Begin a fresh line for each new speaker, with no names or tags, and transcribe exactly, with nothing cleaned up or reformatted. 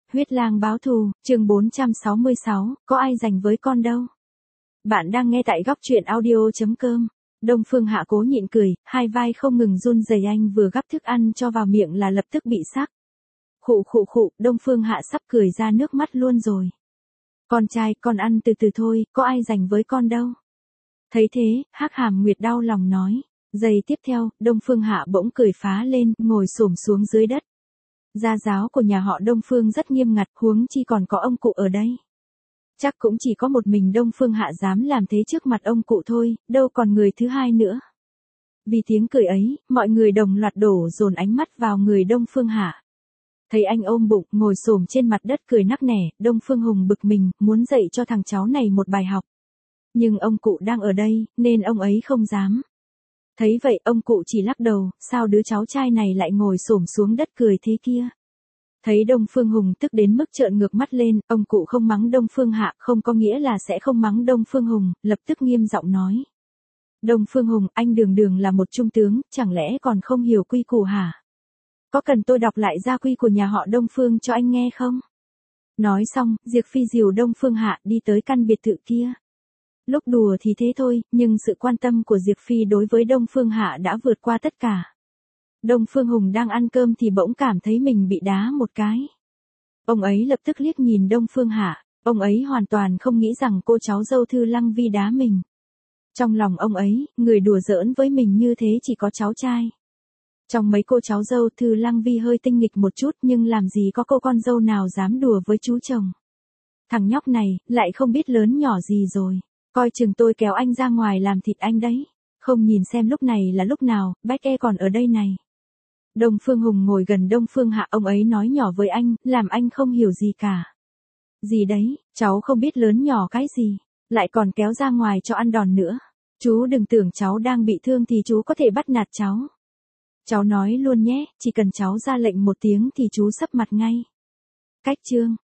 Huyết lang báo thù, chương bốn trăm sáu mươi sáu, có ai dành với con đâu. Bạn đang nghe tại góc truyện audio chấm com. Đông Phương Hạ cố nhịn cười, hai vai không ngừng run rẩy, anh vừa gắp thức ăn cho vào miệng là lập tức bị sặc. Khụ khụ khụ, Đông Phương Hạ sắp cười ra nước mắt luôn rồi. Con trai, con ăn từ từ thôi, có ai dành với con đâu. Thấy thế, Hắc Hàm Nguyệt đau lòng nói. Giây tiếp theo, Đông Phương Hạ bỗng cười phá lên, ngồi xổm xuống dưới đất. Gia giáo của nhà họ Đông Phương rất nghiêm ngặt, huống chi còn có ông cụ ở đây. Chắc cũng chỉ có một mình Đông Phương Hạ dám làm thế trước mặt ông cụ thôi, đâu còn người thứ hai nữa. Vì tiếng cười ấy, mọi người đồng loạt đổ dồn ánh mắt vào người Đông Phương Hạ. Thấy anh ôm bụng, ngồi xổm trên mặt đất cười nắc nẻ, Đông Phương Hùng bực mình, muốn dạy cho thằng cháu này một bài học. Nhưng ông cụ đang ở đây, nên ông ấy không dám. Thấy vậy, ông cụ chỉ lắc đầu, sao đứa cháu trai này lại ngồi xổm xuống đất cười thế kia. Thấy Đông Phương Hùng tức đến mức trợn ngược mắt lên, ông cụ không mắng Đông Phương Hạ, không có nghĩa là sẽ không mắng Đông Phương Hùng, lập tức nghiêm giọng nói. Đông Phương Hùng, anh đường đường là một trung tướng, chẳng lẽ còn không hiểu quy củ hả? Có cần tôi đọc lại gia quy của nhà họ Đông Phương cho anh nghe không? Nói xong, Diệp Phi dìu Đông Phương Hạ đi tới căn biệt thự kia. Lúc đùa thì thế thôi, nhưng sự quan tâm của Diệp Phi đối với Đông Phương Hạ đã vượt qua tất cả. Đông Phương Hùng đang ăn cơm thì bỗng cảm thấy mình bị đá một cái. Ông ấy lập tức liếc nhìn Đông Phương Hạ, ông ấy hoàn toàn không nghĩ rằng cô cháu dâu Thư Lăng Vi đá mình. Trong lòng ông ấy, người đùa giỡn với mình như thế chỉ có cháu trai. Trong mấy cô cháu dâu, Thư Lăng Vi hơi tinh nghịch một chút, nhưng làm gì có cô con dâu nào dám đùa với chú chồng. Thằng nhóc này, lại không biết lớn nhỏ gì rồi. Coi chừng tôi kéo anh ra ngoài làm thịt anh đấy. Không nhìn xem lúc này là lúc nào, Bách E còn ở đây này. Đông Phương Hùng ngồi gần Đông Phương Hạ, ông ấy nói nhỏ với anh, làm anh không hiểu gì cả. Gì đấy, cháu không biết lớn nhỏ cái gì, lại còn kéo ra ngoài cho ăn đòn nữa. Chú đừng tưởng cháu đang bị thương thì chú có thể bắt nạt cháu. Cháu nói luôn nhé, chỉ cần cháu ra lệnh một tiếng thì chú sấp mặt ngay. Cách chương.